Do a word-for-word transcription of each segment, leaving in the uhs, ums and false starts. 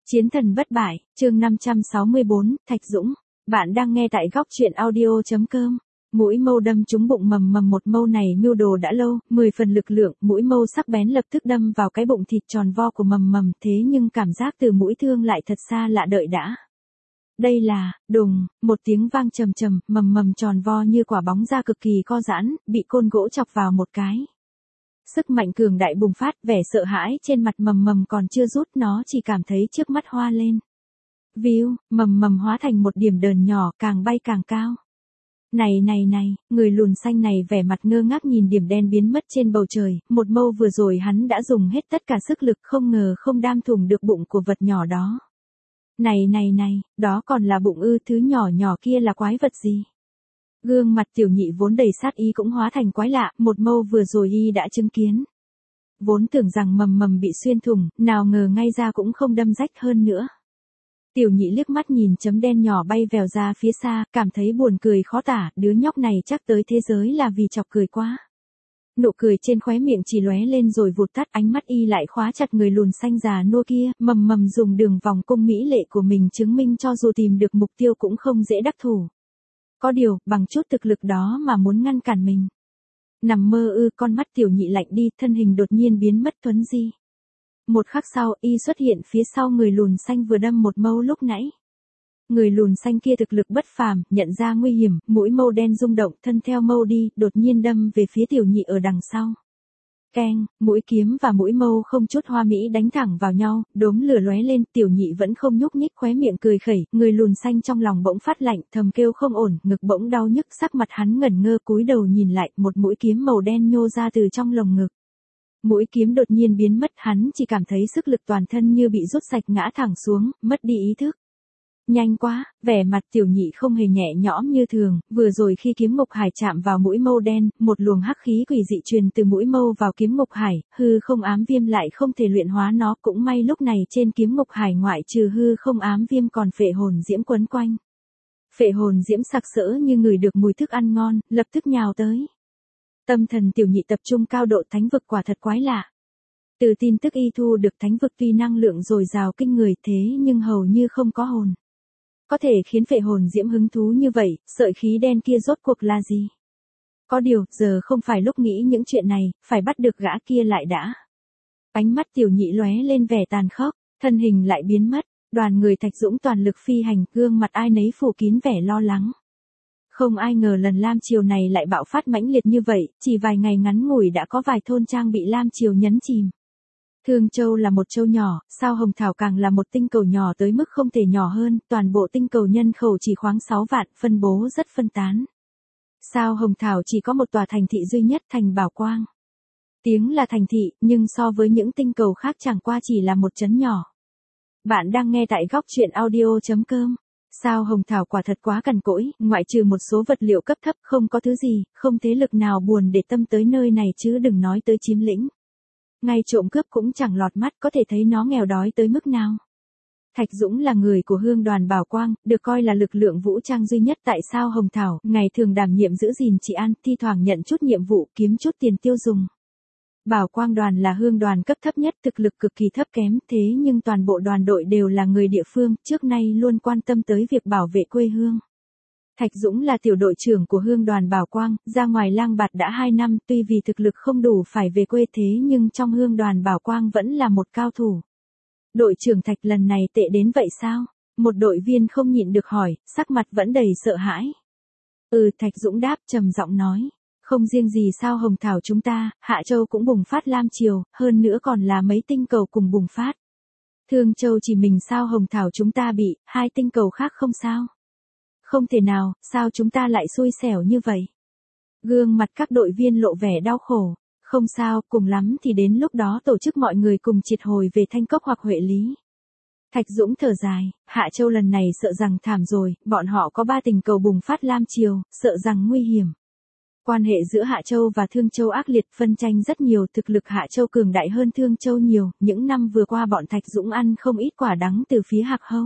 Chiến thần bất bại, chương năm trăm sáu mươi bốn, Thạch Dũng. Bạn đang nghe tại góc truyện audio chấm com. Mũi mâu đâm trúng bụng mầm mầm, một mâu này mưu đồ đã lâu, mười phần lực lượng, mũi mâu sắc bén lập tức đâm vào cái bụng thịt tròn vo của mầm mầm, thế nhưng cảm giác từ mũi thương lại thật xa lạ, đợi đã. Đây là, đùng, một tiếng vang trầm trầm, mầm mầm tròn vo như quả bóng da cực kỳ co giãn, bị côn gỗ chọc vào một cái. Sức mạnh cường đại bùng phát, vẻ sợ hãi trên mặt mầm mầm còn chưa rút, nó chỉ cảm thấy trước mắt hoa lên. Víu, mầm mầm hóa thành một điểm đờn nhỏ, càng bay càng cao. Này này này, người lùn xanh này vẻ mặt ngơ ngác nhìn điểm đen biến mất trên bầu trời, một mâu vừa rồi hắn đã dùng hết tất cả sức lực, không ngờ không đam thủng được bụng của vật nhỏ đó. Này này này, đó còn là bụng ư? Thứ nhỏ nhỏ kia là quái vật gì? Gương mặt tiểu nhị vốn đầy sát ý cũng hóa thành quái lạ, một mâu vừa rồi y đã chứng kiến. Vốn tưởng rằng mầm mầm bị xuyên thủng, nào ngờ ngay ra cũng không đâm rách hơn nữa. Tiểu nhị liếc mắt nhìn chấm đen nhỏ bay vèo ra phía xa, cảm thấy buồn cười khó tả, đứa nhóc này chắc tới thế giới là vì chọc cười quá. Nụ cười trên khóe miệng chỉ lóe lên rồi vụt tắt, ánh mắt y lại khóa chặt người lùn xanh già nua kia, mầm mầm dùng đường vòng cung mỹ lệ của mình chứng minh cho dù tìm được mục tiêu cũng không dễ đắc thủ. Có điều, bằng chút thực lực đó mà muốn ngăn cản mình. Nằm mơ ư? Con mắt tiểu nhị lạnh đi, thân hình đột nhiên biến mất thuấn di. Một khắc sau, y xuất hiện phía sau người lùn xanh vừa đâm một mâu lúc nãy. Người lùn xanh kia thực lực bất phàm, nhận ra nguy hiểm, mũi mâu đen rung động, thân theo mâu đi, đột nhiên đâm về phía tiểu nhị ở đằng sau. Keng, mũi kiếm và mũi mâu không chút hoa mỹ đánh thẳng vào nhau, đốm lửa lóe lên, tiểu nhị vẫn không nhúc nhích, khóe miệng cười khẩy, người lùn xanh trong lòng bỗng phát lạnh, thầm kêu không ổn, ngực bỗng đau nhức, sắc mặt hắn ngẩn ngơ, cúi đầu nhìn lại, một mũi kiếm màu đen nhô ra từ trong lồng ngực. Mũi kiếm đột nhiên biến mất, hắn chỉ cảm thấy sức lực toàn thân như bị rút sạch, ngã thẳng xuống, mất đi ý thức. Nhanh quá, vẻ mặt tiểu nhị không hề nhẹ nhõm như thường, vừa rồi khi kiếm ngục hải chạm vào mũi mâu đen, một luồng hắc khí quỷ dị truyền từ mũi mâu vào kiếm ngục hải, hư không ám viêm lại không thể luyện hóa nó, cũng may lúc này trên kiếm ngục hải ngoại trừ hư không ám viêm còn phệ hồn diễm quấn quanh. Phệ hồn diễm sặc sỡ như ngửi được mùi thức ăn ngon, lập tức nhào tới. Tâm thần tiểu nhị tập trung cao độ, thánh vực quả thật quái lạ. Từ tin tức y thu được thánh vực tuy năng lượng dồi dào kinh người thế nhưng hầu như không có hồn. Có thể khiến phệ hồn diễm hứng thú như vậy, sợi khí đen kia rốt cuộc là gì? Có điều, giờ không phải lúc nghĩ những chuyện này, phải bắt được gã kia lại đã. Ánh mắt tiểu nhị lóe lên vẻ tàn khốc, thân hình lại biến mất, đoàn người Thạch Dũng toàn lực phi hành, gương mặt ai nấy phủ kín vẻ lo lắng. Không ai ngờ lần Lam Triều này lại bạo phát mãnh liệt như vậy, chỉ vài ngày ngắn ngủi đã có vài thôn trang bị Lam Triều nhấn chìm. Thương Châu là một châu nhỏ, sao Hồng Thảo càng là một tinh cầu nhỏ tới mức không thể nhỏ hơn, toàn bộ tinh cầu nhân khẩu chỉ khoảng sáu vạn, phân bố rất phân tán. Sao Hồng Thảo chỉ có một tòa thành thị duy nhất, thành Bảo Quang. Tiếng là thành thị, nhưng so với những tinh cầu khác chẳng qua chỉ là một trấn nhỏ. Bạn đang nghe tại góc truyện audio chấm com. Sao Hồng Thảo quả thật quá cằn cỗi, ngoại trừ một số vật liệu cấp thấp không có thứ gì, không thế lực nào buồn để tâm tới nơi này chứ đừng nói tới chiếm lĩnh. Ngay trộm cướp cũng chẳng lọt mắt, có thể thấy nó nghèo đói tới mức nào. Thạch Dũng là người của Hương đoàn Bảo Quang, được coi là lực lượng vũ trang duy nhất tại Sao Hồng Thảo, ngày thường đảm nhiệm giữ gìn trị an, thi thoảng nhận chút nhiệm vụ kiếm chút tiền tiêu dùng. Bảo Quang đoàn là hương đoàn cấp thấp nhất, thực lực cực kỳ thấp kém, thế nhưng toàn bộ đoàn đội đều là người địa phương, trước nay luôn quan tâm tới việc bảo vệ quê hương. Thạch Dũng là tiểu đội trưởng của hương đoàn Bảo Quang, ra ngoài lang bạt đã hai năm, tuy vì thực lực không đủ phải về quê thế nhưng trong hương đoàn Bảo Quang vẫn là một cao thủ. Đội trưởng Thạch lần này tệ đến vậy sao? Một đội viên không nhịn được hỏi, sắc mặt vẫn đầy sợ hãi. Ừ, Thạch Dũng đáp trầm giọng nói. Không riêng gì Sao Hồng Thảo chúng ta, Hạ Châu cũng bùng phát Lam Triều, hơn nữa còn là mấy tinh cầu cùng bùng phát. Thương Châu chỉ mình Sao Hồng Thảo chúng ta bị, hai tinh cầu khác không sao. Không thể nào, sao chúng ta lại xui xẻo như vậy? Gương mặt các đội viên lộ vẻ đau khổ. Không sao, cùng lắm thì đến lúc đó tổ chức mọi người cùng triệt hồi về Thanh Cốc hoặc Huệ Lý. Thạch Dũng thở dài, Hạ Châu lần này sợ rằng thảm rồi, bọn họ có ba tinh cầu bùng phát Lam Triều, sợ rằng nguy hiểm. Quan hệ giữa Hạ Châu và Thương Châu ác liệt, phân tranh rất nhiều, thực lực Hạ Châu cường đại hơn Thương Châu nhiều, những năm vừa qua bọn Thạch Dũng ăn không ít quả đắng từ phía Hạc Hâu.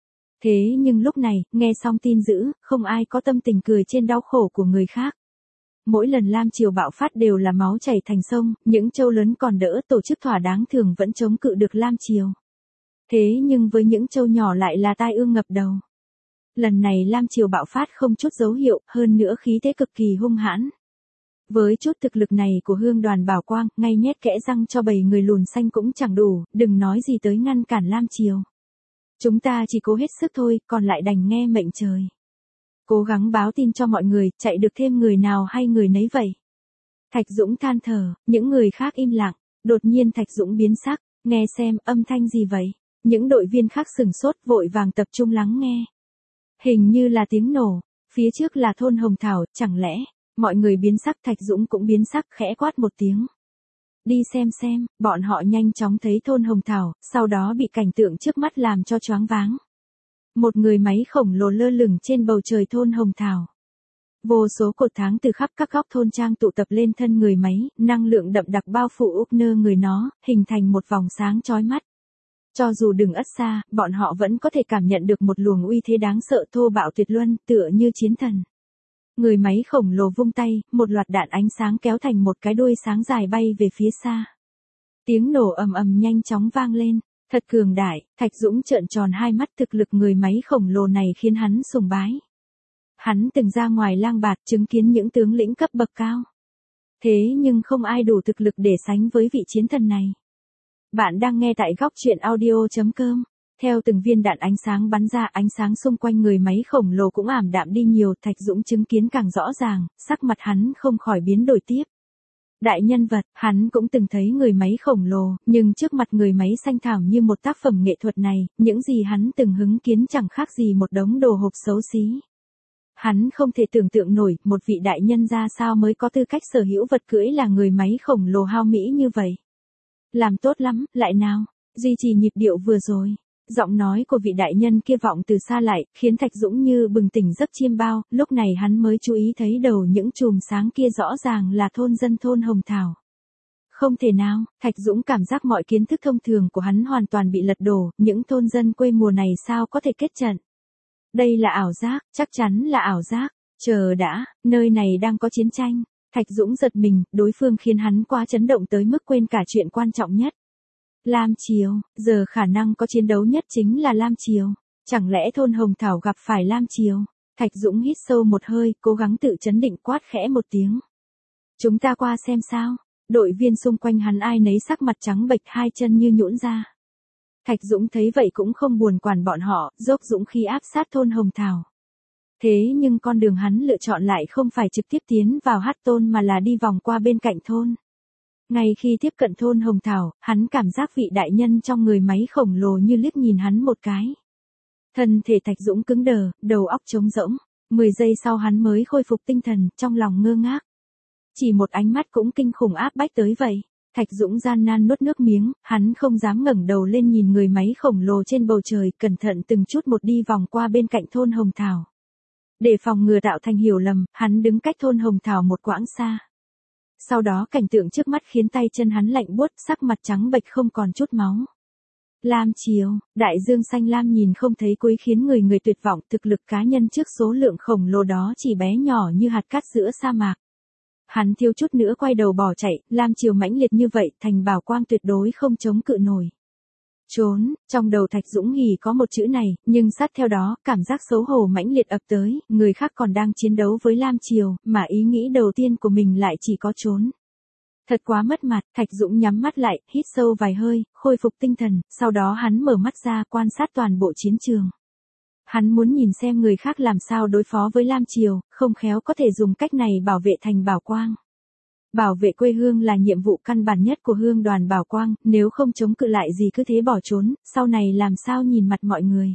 Thế nhưng lúc này, nghe xong tin dữ, không ai có tâm tình cười trên đau khổ của người khác. Mỗi lần Lam Triều bạo phát đều là máu chảy thành sông, những châu lớn còn đỡ, tổ chức thỏa đáng thường vẫn chống cự được Lam Triều. Thế nhưng với những châu nhỏ lại là tai ương ngập đầu. Lần này Lam Triều bạo phát không chút dấu hiệu, hơn nữa khí thế cực kỳ hung hãn. Với chút thực lực này của Hương Đoàn Bảo Quang, ngay nhét kẽ răng cho bầy người lùn xanh cũng chẳng đủ, đừng nói gì tới ngăn cản Lam Triều. Chúng ta chỉ cố hết sức thôi, còn lại đành nghe mệnh trời. Cố gắng báo tin cho mọi người, chạy được thêm người nào hay người nấy vậy. Thạch Dũng than thở, những người khác im lặng, đột nhiên Thạch Dũng biến sắc, nghe xem âm thanh gì vậy. Những đội viên khác sửng sốt vội vàng tập trung lắng nghe. Hình như là tiếng nổ, phía trước là thôn Hồng Thảo, chẳng lẽ, mọi người biến sắc Thạch Dũng cũng biến sắc khẽ quát một tiếng. Đi xem xem, bọn họ nhanh chóng thấy thôn Hồng Thảo, sau đó bị cảnh tượng trước mắt làm cho choáng váng. Một người máy khổng lồ lơ lửng trên bầu trời thôn Hồng Thảo. Vô số cột tháng từ khắp các góc thôn trang tụ tập lên thân người máy, năng lượng đậm đặc bao phủ úp nơ người nó, hình thành một vòng sáng chói mắt. Cho dù đường ất xa, bọn họ vẫn có thể cảm nhận được một luồng uy thế đáng sợ thô bạo tuyệt luân, tựa như chiến thần. Người máy khổng lồ vung tay, một loạt đạn ánh sáng kéo thành một cái đuôi sáng dài bay về phía xa. Tiếng nổ ầm ầm nhanh chóng vang lên, thật cường đại, Thạch Dũng trợn tròn hai mắt, thực lực người máy khổng lồ này khiến hắn sùng bái. Hắn từng ra ngoài lang bạt chứng kiến những tướng lĩnh cấp bậc cao. Thế nhưng không ai đủ thực lực để sánh với vị chiến thần này. Bạn đang nghe tại góc truyện audio chấm com. Theo từng viên đạn ánh sáng bắn ra, ánh sáng xung quanh người máy khổng lồ cũng ảm đạm đi nhiều, Thạch Dũng chứng kiến càng rõ ràng, sắc mặt hắn không khỏi biến đổi tiếp. Đại nhân vật, hắn cũng từng thấy người máy khổng lồ, nhưng trước mặt người máy xanh thảm như một tác phẩm nghệ thuật này, những gì hắn từng hứng kiến chẳng khác gì một đống đồ hộp xấu xí. Hắn không thể tưởng tượng nổi, một vị đại nhân ra sao mới có tư cách sở hữu vật cưỡi là người máy khổng lồ hao mỹ như vậy. Làm tốt lắm, lại nào, duy trì nhịp điệu vừa rồi. Giọng nói của vị đại nhân kia vọng từ xa lại, khiến Thạch Dũng như bừng tỉnh giấc chiêm bao, lúc này hắn mới chú ý thấy đầu những chùm sáng kia rõ ràng là thôn dân thôn Hồng Thảo. Không thể nào, Thạch Dũng cảm giác mọi kiến thức thông thường của hắn hoàn toàn bị lật đổ, những thôn dân quê mùa này sao có thể kết trận. Đây là ảo giác, chắc chắn là ảo giác, chờ đã, nơi này đang có chiến tranh. Thạch Dũng giật mình, đối phương khiến hắn quá chấn động tới mức quên cả chuyện quan trọng nhất. Lam Triều, giờ khả năng có chiến đấu nhất chính là Lam Triều. Chẳng lẽ thôn Hồng Thảo gặp phải Lam Triều? Thạch Dũng hít sâu một hơi, cố gắng tự chấn định quát khẽ một tiếng. Chúng ta qua xem sao. Đội viên xung quanh hắn ai nấy sắc mặt trắng bệch, hai chân như nhũn ra. Thạch Dũng thấy vậy cũng không buồn quản bọn họ, dốc dũng khí áp sát thôn Hồng Thảo. Thế nhưng con đường hắn lựa chọn lại không phải trực tiếp tiến vào hát tôn mà là đi vòng qua bên cạnh thôn. Ngay khi tiếp cận thôn Hồng Thảo, hắn cảm giác vị đại nhân trong người máy khổng lồ như liếc nhìn hắn một cái. Thân thể Thạch Dũng cứng đờ, đầu óc trống rỗng. Mười giây sau hắn mới khôi phục tinh thần, trong lòng ngơ ngác. Chỉ một ánh mắt cũng kinh khủng áp bách tới vậy. Thạch Dũng gian nan nuốt nước miếng, hắn không dám ngẩng đầu lên nhìn người máy khổng lồ trên bầu trời, cẩn thận từng chút một đi vòng qua bên cạnh thôn Hồng Thảo. Để phòng ngừa tạo thành hiểu lầm, hắn đứng cách thôn Hồng Thảo một quãng xa. Sau đó cảnh tượng trước mắt khiến tay chân hắn lạnh buốt, sắc mặt trắng bệch không còn chút máu. Lam Triều, đại dương xanh lam nhìn không thấy cuối khiến người người tuyệt vọng, thực lực cá nhân trước số lượng khổng lồ đó chỉ bé nhỏ như hạt cát giữa sa mạc. Hắn thiếu chút nữa quay đầu bỏ chạy, Lam Triều mãnh liệt như vậy, Thành Bảo Quang tuyệt đối không chống cự nổi. Trốn, trong đầu Thạch Dũng hỉ có một chữ này, nhưng sát theo đó, cảm giác xấu hổ mãnh liệt ập tới, người khác còn đang chiến đấu với Lam Triều, mà ý nghĩ đầu tiên của mình lại chỉ có trốn. Thật quá mất mặt, Thạch Dũng nhắm mắt lại, hít sâu vài hơi, khôi phục tinh thần, sau đó hắn mở mắt ra quan sát toàn bộ chiến trường. Hắn muốn nhìn xem người khác làm sao đối phó với Lam Triều, không khéo có thể dùng cách này bảo vệ Thành Bảo Quang. Bảo vệ quê hương là nhiệm vụ căn bản nhất của Hương Đoàn Bảo Quang, nếu không chống cự lại gì cứ thế bỏ trốn, sau này làm sao nhìn mặt mọi người.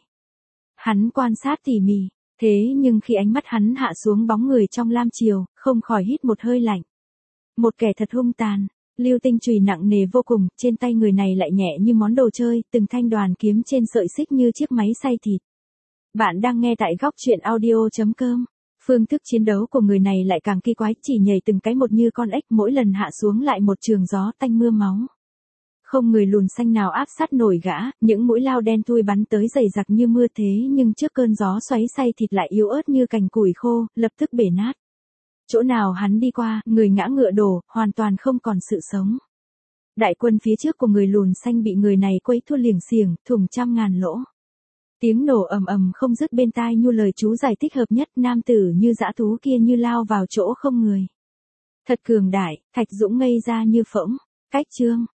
Hắn quan sát tỉ mỉ, thế nhưng khi ánh mắt hắn hạ xuống bóng người trong Lam Triều, không khỏi hít một hơi lạnh. Một kẻ thật hung tàn, lưu tinh chùy nặng nề vô cùng, trên tay người này lại nhẹ như món đồ chơi, từng thanh đoàn kiếm trên sợi xích như chiếc máy xay thịt. Bạn đang nghe tại góc truyện audio chấm com. Phương thức chiến đấu của người này lại càng kỳ quái, chỉ nhảy từng cái một như con ếch, mỗi lần hạ xuống lại một trường gió tanh mưa máu. Không người lùn xanh nào áp sát nổi gã, những mũi lao đen thui bắn tới dày đặc như mưa, thế nhưng trước cơn gió xoáy xay thịt lại yếu ớt như cành củi khô, lập tức bể nát. Chỗ nào hắn đi qua, người ngã ngựa đổ, hoàn toàn không còn sự sống. Đại quân phía trước của người lùn xanh bị người này quấy thua liềng xiềng, thủng trăm ngàn lỗ. Tiếng nổ ầm ầm không dứt bên tai Nhu, lời chú giải thích hợp nhất, nam tử như dã thú kia như lao vào chỗ không người. Thật cường đại, Thạch Dũng ngây ra như phỗng. Cách chương